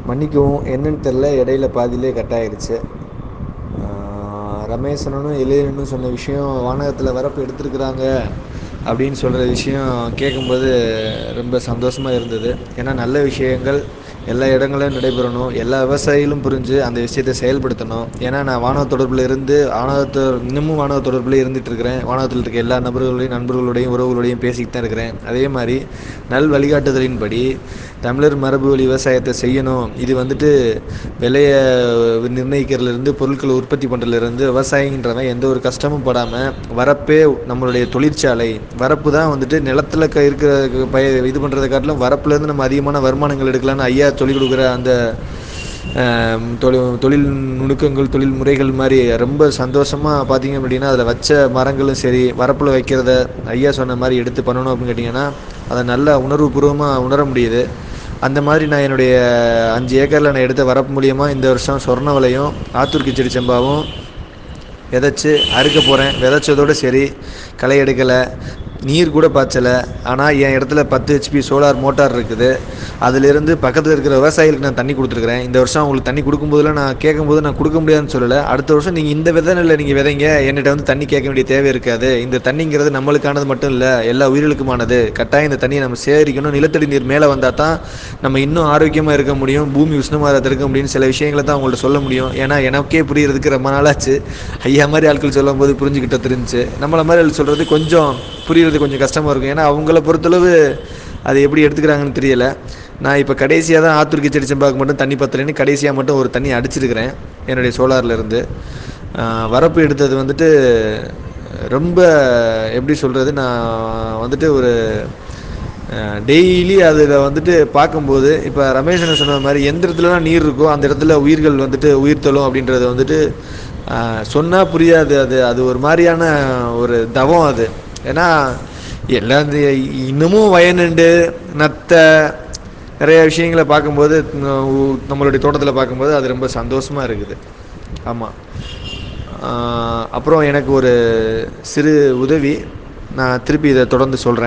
மன்னிக்கவும், என்னன்னு தெரில, இடையில பாதியிலே கட் ஆகிடுச்சு. ரமேஷ் அண்ணனும் இளையனும் சொன்ன விஷயம், வானகத்தில் வரப்பு எடுத்துருக்குறாங்க அப்படின்னு சொல்கிற விஷயம் கேட்கும்போது ரொம்ப சந்தோஷமாக இருந்தது. ஏன்னா நல்ல விஷயங்கள் எல்லா இடங்களிலும் நடைபெறணும், எல்லா விவசாயிகளும் புரிஞ்சு அந்த விஷயத்தை செயல்படுத்தணும். ஏன்னா நான் வானக தொடர்பில் இருந்து இன்னமும் வானக தொடர்பில் இருந்துகிட்ருக்கிறேன். வானகத்தில் இருக்க எல்லா நண்பர்களுடையும் உறவுகளோடையும் பேசிக்கிட்டு தான் இருக்கிறேன். அதே மாதிரி வழிகாட்டுதலின்படி தமிழர் மரபு வழி விவசாயத்தை செய்யணும். இது வந்துட்டு விலையை நிர்ணயிக்கிறதுலேருந்து, பொருட்களை உற்பத்தி பண்ணுறதுலேருந்து, விவசாயின்றவன் எந்த ஒரு கஷ்டமும் படாமல், வரப்பே நம்மளுடைய தொழிற்சாலை. வரப்பு தான் வந்துட்டு நிலத்தில் இருக்கிற இது பண்ணுறதை காட்டிலும் வரப்புலேருந்து நம்ம அதிகமான வருமானங்கள் எடுக்கலான்னு ஐயா சொல்லிக் கொடுக்குற அந்த தொழில் நுணுக்கங்கள், தொழில் முறைகள் மாதிரி ரொம்ப சந்தோஷமாக பார்த்தீங்க அப்படின்னா, அதில் வச்ச மரங்களும் சரி, வரப்பில் வைக்கிறத ஐயா சொன்ன மாதிரி எடுத்து பண்ணணும் அப்படின்னு கேட்டிங்கன்னா, அதை நல்லா உணர்வுபூர்வமாக உணர முடியுது. அந்த மாதிரி நான் என்னுடைய 5 ஏக்கரில் நான் எடுத்த வரப்பு மூலியமாக இந்த வருஷம் சொர்ணவலையும் ஆத்தூர் கிச்சடி சம்பாவும் விதைச்சி அறுக்க போகிறேன். விதைச்சதோடு சரி, களை எடுக்கலை, நீர் கூட பாய்ச்சலை. ஆனால் என் இடத்துல 10 HP சோலார் மோட்டார் இருக்குது. அதிலிருந்து பக்கத்தில் இருக்கிற விவசாயிகளுக்கு நான் தண்ணி கொடுத்துருக்குறேன். இந்த வருஷம் அவங்களுக்கு தண்ணி கொடுக்கும்போதெல்லாம் நான் கேட்கும்போது நான் கொடுக்க முடியாதுன்னு சொல்லலை. அடுத்த வருஷம் நீங்கள் இந்த விதையில் நீங்கள் விதைங்க, என்கிட்ட வந்து தண்ணி கேட்க வேண்டிய தேவை இருக்காது. இந்த தண்ணிங்கிறது நம்மளுக்கானது மட்டும் இல்லை, எல்லா உயிர்களுக்குமானது. கட்டாயம் இந்த தண்ணியை நம்ம சேகரிக்கணும். நிலத்தடி நீர் மேலே வந்தால் தான் நம்ம இன்னும் ஆரோக்கியமாக இருக்க முடியும், பூமி உஷ்ணமாக இருக்க முடியும். சில விஷயங்களை தான் அவங்கள்ட்ட சொல்ல முடியும். ஏன்னா எனக்கே புரியறதுக்கு ரொம்ப நாளாச்சு. ஐயா மாதிரி ஆட்கள் சொல்லும் போது புரிஞ்சுக்கிட்ட தெரிஞ்சு, நம்மளை மாதிரி ஆள் சொல்கிறது கொஞ்சம் புரியுறது கொஞ்சம் கஷ்டமாக இருக்கும். ஏன்னா அவங்கள பொறுத்தளவு அதை எப்படி எடுத்துக்கிறாங்கன்னு தெரியலை. நான் இப்போ கடைசியாக தான் ஆத்தூர் கிச்சடி சம்பாவுக்கு மட்டும் தண்ணி பத்தலைன்னு கடைசியாக மட்டும் ஒரு தண்ணி அடிச்சிருக்கிறேன் என்னுடைய சோலார்லேருந்து. வரப்பு எடுத்தது வந்துட்டு ரொம்ப எப்படி சொல்கிறது, நான் வந்துட்டு ஒரு டெய்லி அதில் வந்துட்டு பார்க்கும்போது, இப்போ ரமேஷனை சொன்ன மாதிரி எந்த இடத்துலலாம் நீர் இருக்கோ அந்த இடத்துல உயிர்கள் வந்துட்டு உயிர் தள்ளும் அப்படின்றது வந்துட்டு சொன்னால் புரியாது. அது ஒரு மாதிரியான ஒரு தவம் அது. ஏன்னா எல்லாம் இன்னமும் வயநண்டு, நத்தை, நிறைய விஷயங்களை பார்க்கும்போது, நம்மளுடைய தோட்டத்தில் பார்க்கும்போது அது ரொம்ப சந்தோஷமாக இருக்குது. ஆமாம். அப்புறம் எனக்கு ஒரு சிறு உதவி, நான் திருப்பி இதை தொடர்ந்து சொல்கிறேன்.